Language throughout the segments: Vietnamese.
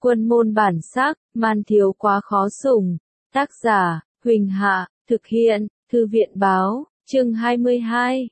Quân môn bản sắc, man thiếu quá khó sủng. Tác giả, Huỳnh Hạ, thực hiện, Thư viện báo, chương 22,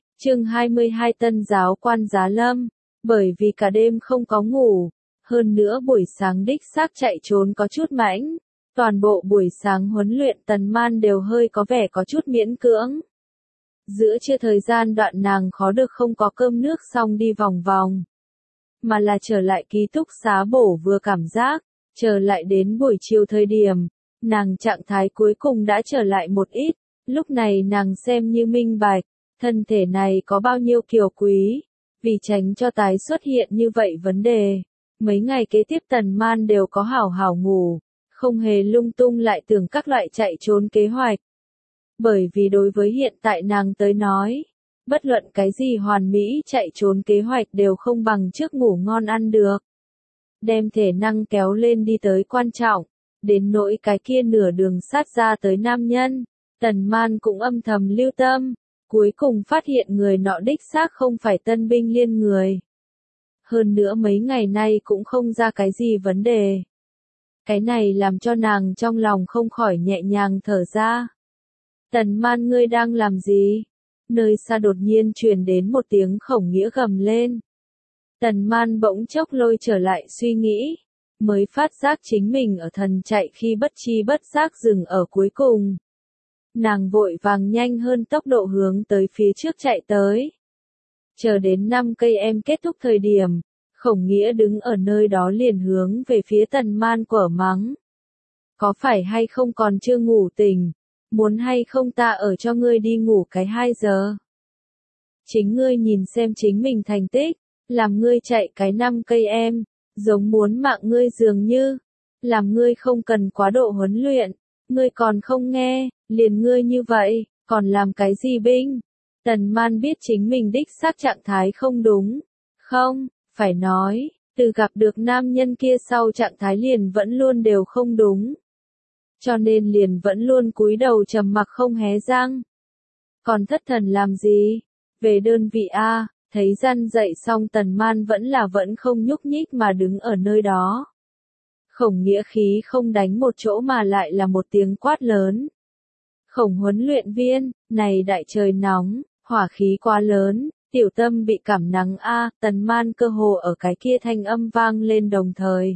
Tân giáo quan Giá Lâm. Bởi vì cả đêm không có ngủ, hơn nữa buổi sáng đích xác chạy trốn có chút mãnh, toàn bộ buổi sáng huấn luyện Tần Man đều hơi có vẻ có chút miễn cưỡng. Giữa trưa thời gian đoạn nàng khó được không có cơm nước xong đi vòng vòng, mà là trở lại ký túc xá bổ vừa cảm giác, trở lại đến buổi chiều thời điểm, nàng trạng thái cuối cùng đã trở lại một ít, lúc này nàng xem như minh bạch, thân thể này có bao nhiêu kiều quý, vì tránh cho tái xuất hiện như vậy vấn đề. Mấy ngày kế tiếp Tần Man đều có hảo hảo ngủ, không hề lung tung lại tưởng các loại chạy trốn kế hoạch. Bởi vì đối với hiện tại nàng tới nói, bất luận cái gì hoàn mỹ chạy trốn kế hoạch đều không bằng trước ngủ ngon ăn được. Đem thể năng kéo lên đi tới quan trọng, đến nỗi cái kia nửa đường sát ra tới nam nhân, Tần Man cũng âm thầm lưu tâm, cuối cùng phát hiện người nọ đích xác không phải Tân binh liên người. Hơn nữa mấy ngày nay cũng không ra cái gì vấn đề. Cái này làm cho nàng trong lòng không khỏi nhẹ nhàng thở ra. Tần Man, ngươi đang làm gì? Nơi xa đột nhiên truyền đến một tiếng Khổng Nghĩa gầm lên. Tần Man bỗng chốc lôi trở lại suy nghĩ, mới phát giác chính mình ở thần chạy khi bất chi bất giác dừng ở cuối cùng. Nàng vội vàng nhanh hơn tốc độ hướng tới phía trước chạy tới. Chờ đến 5 cây em kết thúc thời điểm, Khổng Nghĩa đứng ở nơi đó liền hướng về phía Tần Man quở mắng. Có phải hay không còn chưa ngủ tỉnh, muốn hay không ta ở cho ngươi đi ngủ cái 2 giờ. Chính ngươi nhìn xem chính mình thành tích, làm ngươi chạy cái 5 cây em, giống muốn mạng ngươi dường như, làm ngươi không cần quá độ huấn luyện, ngươi còn không nghe, liền ngươi như vậy, còn làm cái gì binh? Tần Man biết chính mình đích xác trạng thái không đúng, không, phải nói, từ gặp được nam nhân kia sau trạng thái liền vẫn luôn đều không đúng. Cho nên liền vẫn luôn cúi đầu trầm mặc không hé răng. Còn thất thần làm gì? Về đơn vị A, thấy răn dậy xong Tần Man vẫn không nhúc nhích mà đứng ở nơi đó. Khổng Nghĩa khí không đánh một chỗ mà lại là một tiếng quát lớn. Khổng huấn luyện viên, này đại trời nóng, hỏa khí quá lớn, tiểu tâm bị cảm nắng A, Tần Man cơ hồ ở cái kia thanh âm vang lên đồng thời.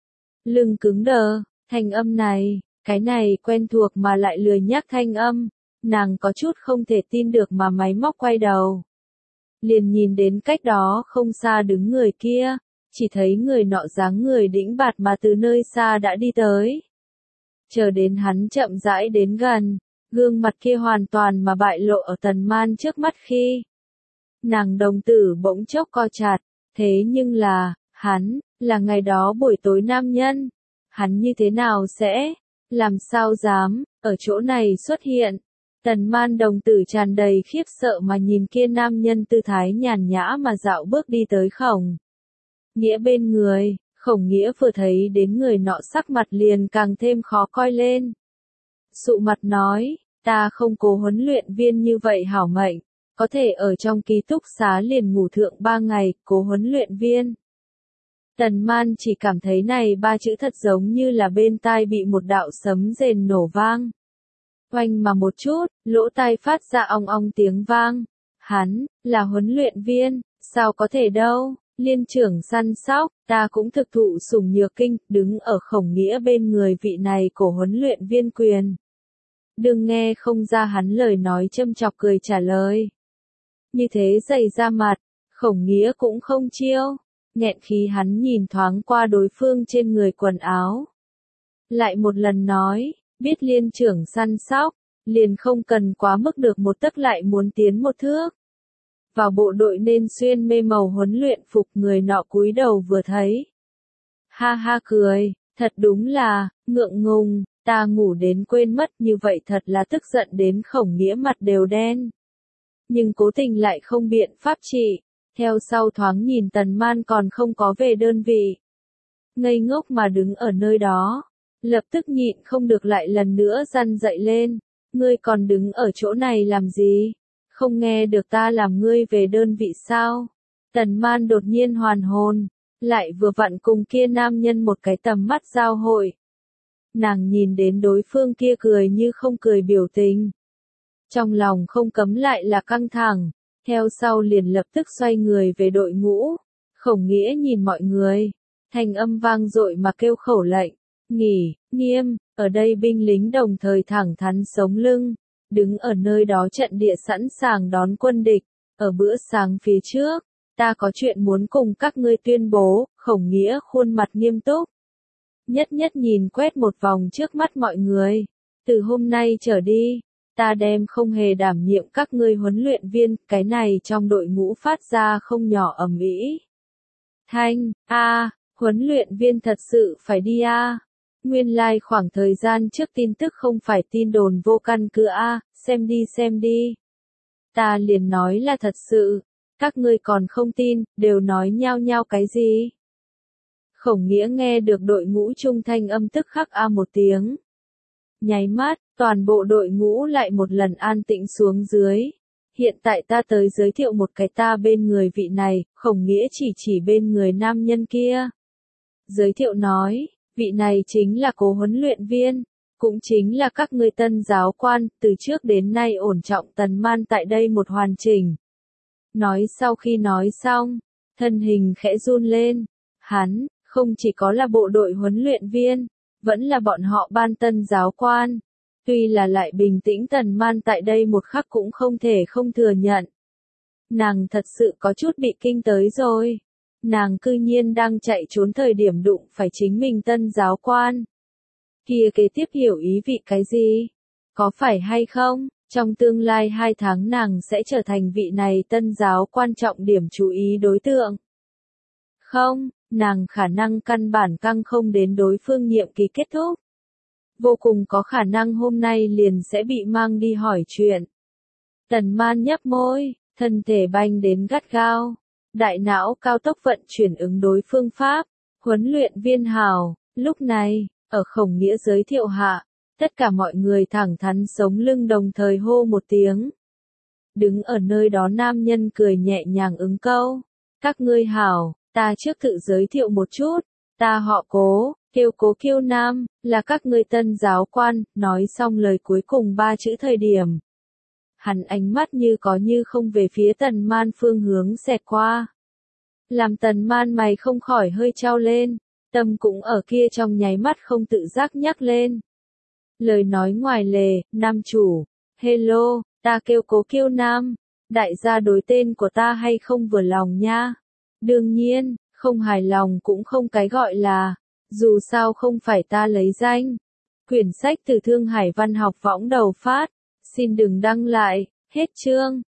Lưng cứng đờ, thanh âm này, cái này quen thuộc mà lại lười nhác thanh âm, nàng có chút không thể tin được mà máy móc quay đầu. Liền nhìn đến cách đó không xa đứng người kia, chỉ thấy người nọ dáng người đĩnh bạt mà từ nơi xa đã đi tới. Chờ đến hắn chậm rãi đến gần, gương mặt kia hoàn toàn mà bại lộ ở Tần Man trước mắt khi. Nàng đồng tử bỗng chốc co chặt, thế nhưng là, hắn, là ngày đó buổi tối nam nhân. Hắn như thế nào sẽ, làm sao dám, ở chỗ này xuất hiện. Tần Man đồng tử tràn đầy khiếp sợ mà nhìn kia nam nhân tư thái nhàn nhã mà dạo bước đi tới Khổng Nghĩa bên người. Khổng Nghĩa vừa thấy đến người nọ sắc mặt liền càng thêm khó coi lên. Sụ mặt nói, ta không cố huấn luyện viên như vậy hảo mệnh, có thể ở trong ký túc xá liền ngủ thượng 3 ngày, cố huấn luyện viên. Tần Man chỉ cảm thấy này 3 chữ thật giống như là bên tai bị một đạo sấm rền nổ vang. Oanh mà một chút, lỗ tai phát ra ong ong tiếng vang. Hắn, là huấn luyện viên, sao có thể đâu, liên trưởng săn sóc, ta cũng thực thụ sủng nhược kinh, đứng ở Khổng Nghĩa bên người vị này cổ huấn luyện viên quyền. Đừng nghe không ra hắn lời nói châm chọc cười trả lời. Như thế dày ra mặt, Khổng Nghĩa cũng không chiêu, nghẹn khí hắn nhìn thoáng qua đối phương trên người quần áo. Lại một lần nói, biết liên trưởng săn sóc, liền không cần quá mức được một tấc lại muốn tiến một thước. Vào bộ đội nên xuyên mê màu huấn luyện phục, người nọ cúi đầu vừa thấy. Ha ha cười, thật đúng là, ngượng ngùng, ta ngủ đến quên mất, như vậy thật là tức giận đến Khổng Nghĩa mặt đều đen. Nhưng cố tình lại không biện pháp trị, theo sau thoáng nhìn Tần Man còn không có về đơn vị. Ngây ngốc mà đứng ở nơi đó, lập tức nhịn không được lại lần nữa răn dậy lên, ngươi còn đứng ở chỗ này làm gì? Không nghe được ta làm ngươi về đơn vị sao? Tần Man đột nhiên hoàn hồn, lại vừa vặn cùng kia nam nhân một cái tầm mắt giao hội. Nàng nhìn đến đối phương kia cười như không cười biểu tình. Trong lòng không cấm lại là căng thẳng, theo sau liền lập tức xoay người về đội ngũ. Khổng Nghĩa nhìn mọi người, thanh âm vang dội mà kêu khẩu lệnh, nghỉ, nghiêm, ở đây binh lính đồng thời thẳng thắn sống lưng, đứng ở nơi đó trận địa sẵn sàng đón quân địch. Ở bữa sáng phía trước, ta có chuyện muốn cùng các ngươi tuyên bố. Khổng Nghĩa khuôn mặt nghiêm túc, nhất nhất nhìn quét một vòng trước mắt mọi người. Từ hôm nay trở đi, ta đem không hề đảm nhiệm các ngươi huấn luyện viên. Cái này trong đội ngũ phát ra không nhỏ ầm ĩ. Thanh, huấn luyện viên thật sự phải đi Nguyên lai khoảng thời gian trước tin tức không phải tin đồn vô căn cứ xem đi. Ta liền nói là thật sự, các ngươi còn không tin, đều nói nhao nhao cái gì. Khổng Nghĩa nghe được đội ngũ trung thanh âm tức khắc một tiếng. Nháy mắt, toàn bộ đội ngũ lại một lần an tĩnh xuống dưới. Hiện tại ta tới giới thiệu một cái ta bên người vị này. Khổng Nghĩa chỉ bên người nam nhân kia. Giới thiệu nói, vị này chính là cố huấn luyện viên, cũng chính là các ngươi tân giáo quan, từ trước đến nay ổn trọng Tần Man tại đây một hoàn chỉnh. Nói sau khi nói xong, thân hình khẽ run lên. Hắn, không chỉ có là bộ đội huấn luyện viên, vẫn là bọn họ ban tân giáo quan. Tuy là lại bình tĩnh Tần Man tại đây một khắc cũng không thể không thừa nhận. Nàng thật sự có chút bị kinh tới rồi. Nàng cư nhiên đang chạy trốn thời điểm đụng phải chính mình tân giáo quan. Kia kế tiếp hiểu ý vị cái gì? Có phải hay không? Trong tương lai 2 tháng nàng sẽ trở thành vị này tân giáo quan trọng điểm chú ý đối tượng. Không, nàng khả năng căn bản căng không đến đối phương nhiệm kỳ kết thúc. Vô cùng có khả năng hôm nay liền sẽ bị mang đi hỏi chuyện. Tần Man nhấp môi, thân thể banh đến gắt gao. Đại não cao tốc vận chuyển ứng đối phương pháp. Huấn luyện viên hào, lúc này, ở Khổng Nghĩa giới thiệu hạ, tất cả mọi người thẳng thắn sống lưng đồng thời hô một tiếng. Đứng ở nơi đó nam nhân cười nhẹ nhàng ứng câu. Các ngươi hảo, ta trước tự giới thiệu một chút. Ta họ Cố, kêu Cố Kiêu Nam, là các ngươi tân giáo quan. Nói xong lời cuối cùng 3 chữ thời điểm. Hắn ánh mắt như có như không về phía Tần Man phương hướng xẹt qua. Làm Tần Man mày không khỏi hơi trao lên, tâm cũng ở kia trong nháy mắt không tự giác nhắc lên. Lời nói ngoài lề, nam chủ, hello, ta kêu Cố Kiêu Nam, đại gia đối tên của ta hay không vừa lòng nha. Đương nhiên, không hài lòng cũng không cái gọi là, dù sao không phải ta lấy danh. Quyển sách từ Thương Hải Văn học võng đầu phát, xin đừng đăng lại, hết chương.